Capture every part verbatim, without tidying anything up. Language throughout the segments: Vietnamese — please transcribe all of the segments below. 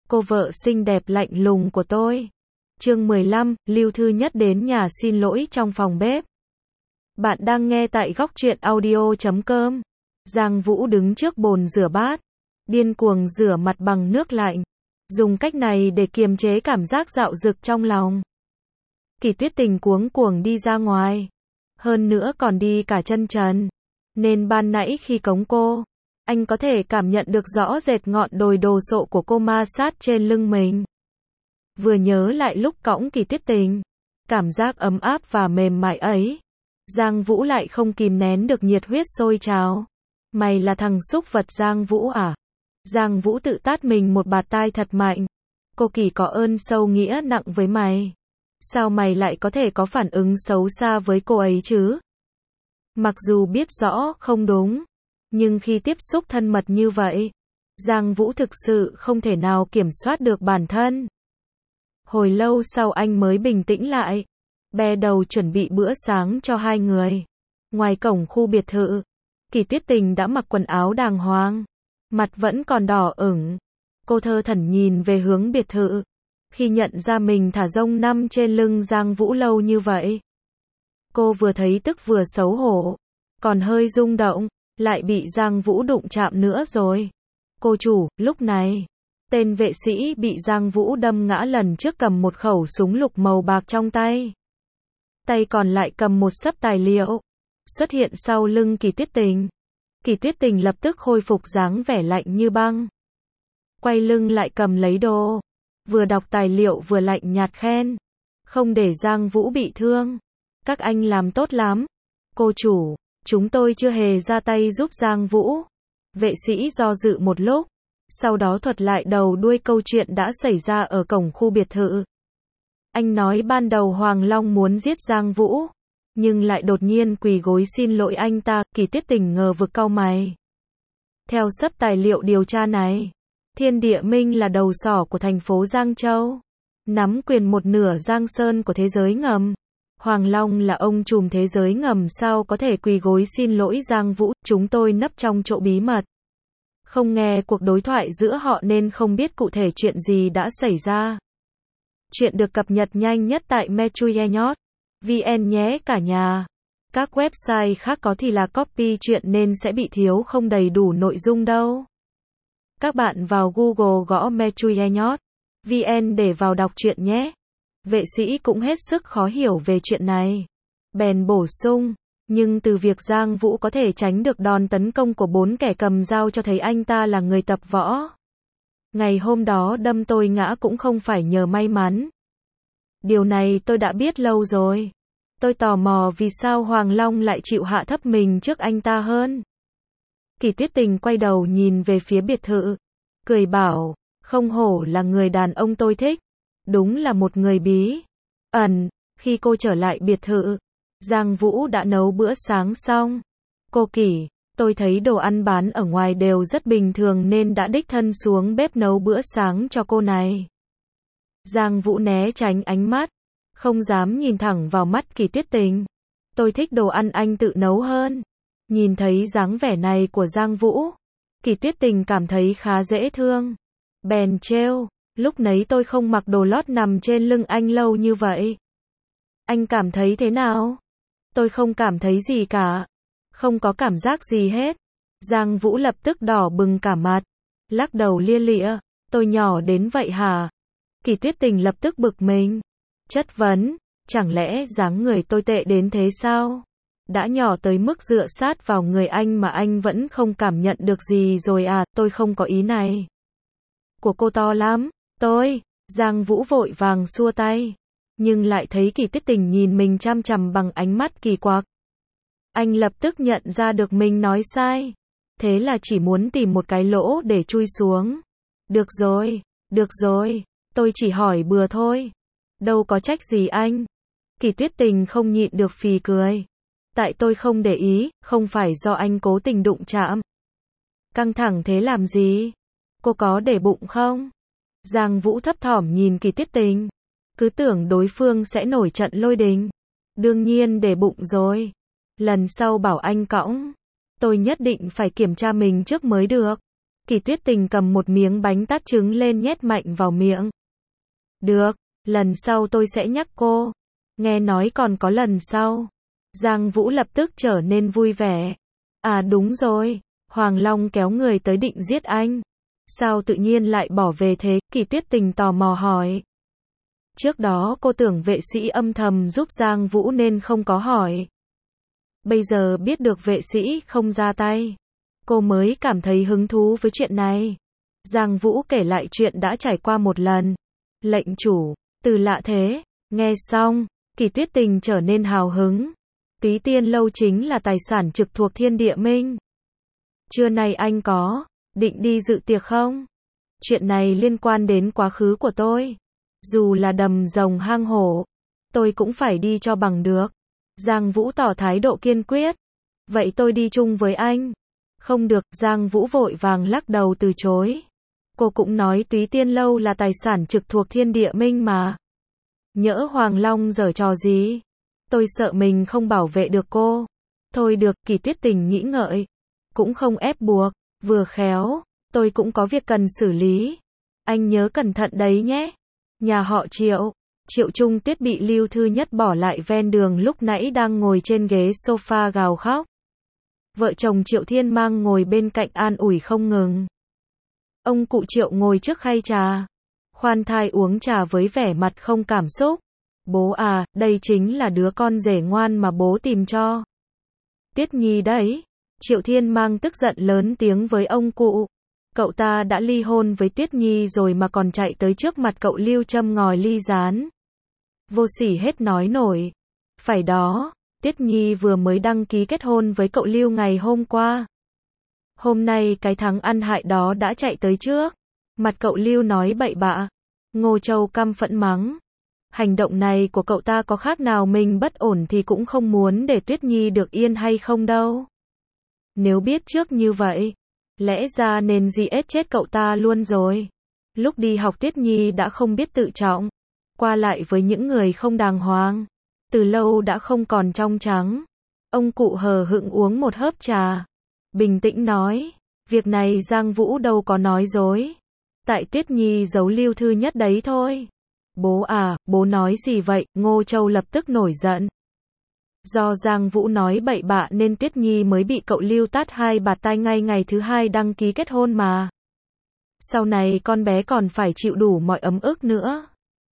cô vợ xinh đẹp lạnh lùng của tôi. Chương mười lăm, Lưu Thư Nhất đến nhà xin lỗi trong phòng bếp. Bạn đang nghe tại góc truyện audio chấm com. Giang Vũ đứng trước bồn rửa bát, điên cuồng rửa mặt bằng nước lạnh, dùng cách này để kiềm chế cảm giác dạo dực trong lòng. Kỳ Tuyết Tình cuống cuồng đi ra ngoài, hơn nữa còn đi cả chân trần, nên ban nãy khi cống cô, anh có thể cảm nhận được rõ rệt ngọn đồi đồ sộ của cô ma sát trên lưng mình. Vừa nhớ lại lúc cõng Kỳ Tuyết Tình, cảm giác ấm áp và mềm mại ấy, Giang Vũ lại không kìm nén được nhiệt huyết sôi trào. Mày là thằng xúc vật Giang Vũ à? Giang Vũ tự tát mình một bạt tai thật mạnh. Cô Kỳ có ơn sâu nghĩa nặng với mày. Sao mày lại có thể có phản ứng xấu xa với cô ấy chứ? Mặc dù biết rõ không đúng, nhưng khi tiếp xúc thân mật như vậy, Giang Vũ thực sự không thể nào kiểm soát được bản thân. Hồi lâu sau anh mới bình tĩnh lại, bè đầu chuẩn bị bữa sáng cho hai người. Ngoài cổng khu biệt thự, Kỳ Tuyết Tình đã mặc quần áo đàng hoàng, mặt vẫn còn đỏ ửng. Cô thơ thẩn nhìn về hướng biệt thự, khi nhận ra mình thả rông nằm trên lưng Giang Vũ lâu như vậy. Cô vừa thấy tức vừa xấu hổ, còn hơi rung động, lại bị Giang Vũ đụng chạm nữa rồi. Cô chủ, lúc này, tên vệ sĩ bị Giang Vũ đâm ngã lần trước cầm một khẩu súng lục màu bạc trong tay. Tay còn lại cầm một xấp tài liệu, xuất hiện sau lưng Kỳ Tuyết Tình. Kỳ Tuyết Tình lập tức khôi phục dáng vẻ lạnh như băng. Quay lưng lại cầm lấy đồ, vừa đọc tài liệu vừa lạnh nhạt khen. Không để Giang Vũ bị thương. Các anh làm tốt lắm. Cô chủ, chúng tôi chưa hề ra tay giúp Giang Vũ. Vệ sĩ do dự một lúc, sau đó thuật lại đầu đuôi câu chuyện đã xảy ra ở cổng khu biệt thự. Anh nói ban đầu Hoàng Long muốn giết Giang Vũ, nhưng lại đột nhiên quỳ gối xin lỗi anh ta. Kỳ Tuyết Tình ngờ vực cau mày. Theo xấp tài liệu điều tra này, Thiên Địa Minh là đầu sỏ của thành phố Giang Châu, nắm quyền một nửa Giang Sơn của thế giới ngầm. Hoàng Long là ông trùm thế giới ngầm, sao có thể quỳ gối xin lỗi Giang Vũ? Chúng tôi nấp trong chỗ bí mật, không nghe cuộc đối thoại giữa họ nên không biết cụ thể chuyện gì đã xảy ra. Chuyện được cập nhật nhanh nhất tại metruyenot chấm vn nhé cả nhà. Các website khác có thì là copy chuyện nên sẽ bị thiếu không đầy đủ nội dung đâu. Các bạn vào Google gõ metruyenot chấm vn để vào đọc chuyện nhé. Vệ sĩ cũng hết sức khó hiểu về chuyện này. Bèn bổ sung, nhưng từ việc Giang Vũ có thể tránh được đòn tấn công của bốn kẻ cầm dao cho thấy anh ta là người tập võ. Ngày hôm đó đâm tôi ngã cũng không phải nhờ may mắn. Điều này tôi đã biết lâu rồi. Tôi tò mò vì sao Hoàng Long lại chịu hạ thấp mình trước anh ta hơn. Kỳ Tuyết Tình quay đầu nhìn về phía biệt thự, cười bảo, không hổ là người đàn ông tôi thích. Đúng là một người bí ẩn. Khi cô trở lại biệt thự, Giang Vũ đã nấu bữa sáng xong. Cô Kỳ, tôi thấy đồ ăn bán ở ngoài đều rất bình thường nên đã đích thân xuống bếp nấu bữa sáng cho cô này. Giang Vũ né tránh ánh mắt, không dám nhìn thẳng vào mắt Kỳ Tuyết Tình. Tôi thích đồ ăn anh tự nấu hơn. Nhìn thấy dáng vẻ này của Giang Vũ, Kỳ Tuyết Tình cảm thấy khá dễ thương. Bèn trêu, lúc nấy tôi không mặc đồ lót nằm trên lưng anh lâu như vậy. Anh cảm thấy thế nào? Tôi không cảm thấy gì cả. Không có cảm giác gì hết. Giang Vũ lập tức đỏ bừng cả mặt, lắc đầu lia lịa. Tôi nhỏ đến vậy hả? Kỳ Tuyết Tình lập tức bực mình, chất vấn, chẳng lẽ dáng người tôi tệ đến thế sao? Đã nhỏ tới mức dựa sát vào người anh mà anh vẫn không cảm nhận được gì rồi à? Tôi không có ý này. Của cô to lắm. Tôi, Giang Vũ vội vàng xua tay, nhưng lại thấy Kỳ Tuyết Tình nhìn mình chăm chằm bằng ánh mắt kỳ quặc. Anh lập tức nhận ra được mình nói sai, thế là chỉ muốn tìm một cái lỗ để chui xuống. Được rồi, được rồi, tôi chỉ hỏi bừa thôi. Đâu có trách gì anh. Kỳ Tuyết Tình không nhịn được phì cười. Tại tôi không để ý, không phải do anh cố tình đụng chạm. Căng thẳng thế làm gì? Cô có để bụng không? Giang Vũ thấp thỏm nhìn Kỳ Tuyết Tình, cứ tưởng đối phương sẽ nổi trận lôi đình. Đương nhiên để bụng rồi. Lần sau bảo anh cõng, tôi nhất định phải kiểm tra mình trước mới được. Kỳ Tuyết Tình cầm một miếng bánh tát trứng lên nhét mạnh vào miệng. Được, lần sau tôi sẽ nhắc cô. Nghe nói còn có lần sau. Giang Vũ lập tức trở nên vui vẻ. À đúng rồi, Hoàng Long kéo người tới định giết anh. Sao tự nhiên lại bỏ về thế? Kỳ Tuyết Tình tò mò hỏi. Trước đó cô tưởng vệ sĩ âm thầm giúp Giang Vũ nên không có hỏi. Bây giờ biết được vệ sĩ không ra tay, cô mới cảm thấy hứng thú với chuyện này. Giang Vũ kể lại chuyện đã trải qua một lần. Lệnh chủ, từ lạ thế. Nghe xong, Kỳ Tuyết Tình trở nên hào hứng. Túy Tiên Lâu chính là tài sản trực thuộc Thiên Địa Minh. Trưa nay anh có định đi dự tiệc không? Chuyện này liên quan đến quá khứ của tôi. Dù là đầm rồng hang hổ, tôi cũng phải đi cho bằng được. Giang Vũ tỏ thái độ kiên quyết. Vậy tôi đi chung với anh. Không được, Giang Vũ vội vàng lắc đầu từ chối. Cô cũng nói Túy Tiên Lâu là tài sản trực thuộc Thiên Địa Minh mà. Nhỡ Hoàng Long giở trò gì? Tôi sợ mình không bảo vệ được cô. Thôi được, Kỳ Tuyết Tình nghĩ ngợi. Cũng không ép buộc, vừa khéo, tôi cũng có việc cần xử lý. Anh nhớ cẩn thận đấy nhé. Nhà họ Triệu. Triệu Trung Tuyết bị Lưu Thư Nhất bỏ lại ven đường lúc nãy đang ngồi trên ghế sofa gào khóc. Vợ chồng Triệu Thiên Mang ngồi bên cạnh an ủi không ngừng. Ông cụ Triệu ngồi trước khay trà, khoan thai uống trà với vẻ mặt không cảm xúc. Bố à, đây chính là đứa con rể ngoan mà bố tìm cho. Tuyết Nhi đấy. Triệu Thiên Mang tức giận lớn tiếng với ông cụ. Cậu ta đã ly hôn với Tuyết Nhi rồi mà còn chạy tới trước mặt cậu Lưu châm ngòi ly gián. Vô sỉ hết nói nổi. Phải đó, Tuyết Nhi vừa mới đăng ký kết hôn với cậu Lưu ngày hôm qua. Hôm nay cái thằng ăn hại đó đã chạy tới trước. Mặt cậu Lưu nói bậy bạ. Ngô Châu căm phẫn mắng. Hành động này của cậu ta có khác nào mình bất ổn thì cũng không muốn để Tuyết Nhi được yên hay không đâu. Nếu biết trước như vậy, lẽ ra nên giết chết cậu ta luôn rồi. Lúc đi học Tuyết Nhi đã không biết tự trọng, qua lại với những người không đàng hoàng, từ lâu đã không còn trong trắng. Ông cụ hờ hững uống một hớp trà, bình tĩnh nói, việc này Giang Vũ đâu có nói dối. Tại Tuyết Nhi giấu Lưu Thư Nhất đấy thôi. Bố à, bố nói gì vậy? Ngô Châu lập tức nổi giận. Do Giang Vũ nói bậy bạ nên Tuyết Nhi mới bị cậu Lưu tát hai bạt tai ngay ngày thứ hai đăng ký kết hôn mà. Sau này con bé còn phải chịu đủ mọi ấm ức nữa.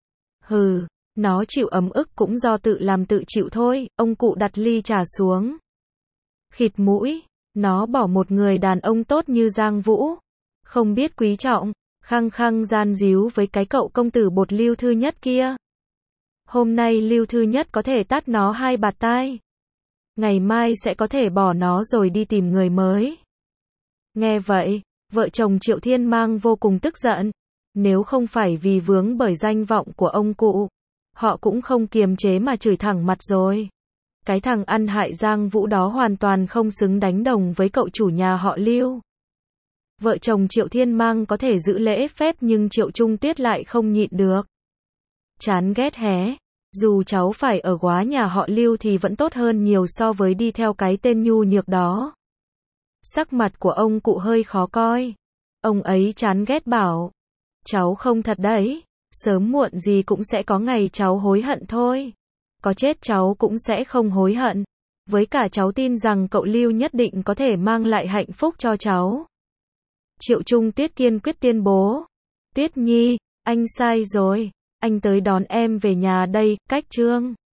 Hừ, nó chịu ấm ức cũng do tự làm tự chịu thôi. Ông cụ đặt ly trà xuống. Khịt mũi, nó bỏ một người đàn ông tốt như Giang Vũ, không biết quý trọng, khăng khăng gian díu với cái cậu công tử bột Lưu Thư Nhất kia. Hôm nay Lưu Thư Nhất có thể tát nó hai bạt tai. Ngày mai sẽ có thể bỏ nó rồi đi tìm người mới. Nghe vậy, vợ chồng Triệu Thiên Mang vô cùng tức giận. Nếu không phải vì vướng bởi danh vọng của ông cụ, họ cũng không kiềm chế mà chửi thẳng mặt rồi. Cái thằng ăn hại Giang Vũ đó hoàn toàn không xứng đánh đồng với cậu chủ nhà họ Lưu. Vợ chồng Triệu Thiên Mang có thể giữ lễ phép nhưng Triệu Trung Tuyết lại không nhịn được. Chán ghét hé. Dù cháu phải ở góa nhà họ Lưu thì vẫn tốt hơn nhiều so với đi theo cái tên nhu nhược đó. Sắc mặt của ông cụ hơi khó coi. Ông ấy chán ghét bảo. Cháu không thật đấy. Sớm muộn gì cũng sẽ có ngày cháu hối hận thôi. Có chết cháu cũng sẽ không hối hận. Với cả cháu tin rằng cậu Lưu nhất định có thể mang lại hạnh phúc cho cháu. Triệu Trung Tuyết kiên quyết tuyên bố. Tuyết Nhi, anh sai rồi. Anh tới đón em về nhà đây, cách trương.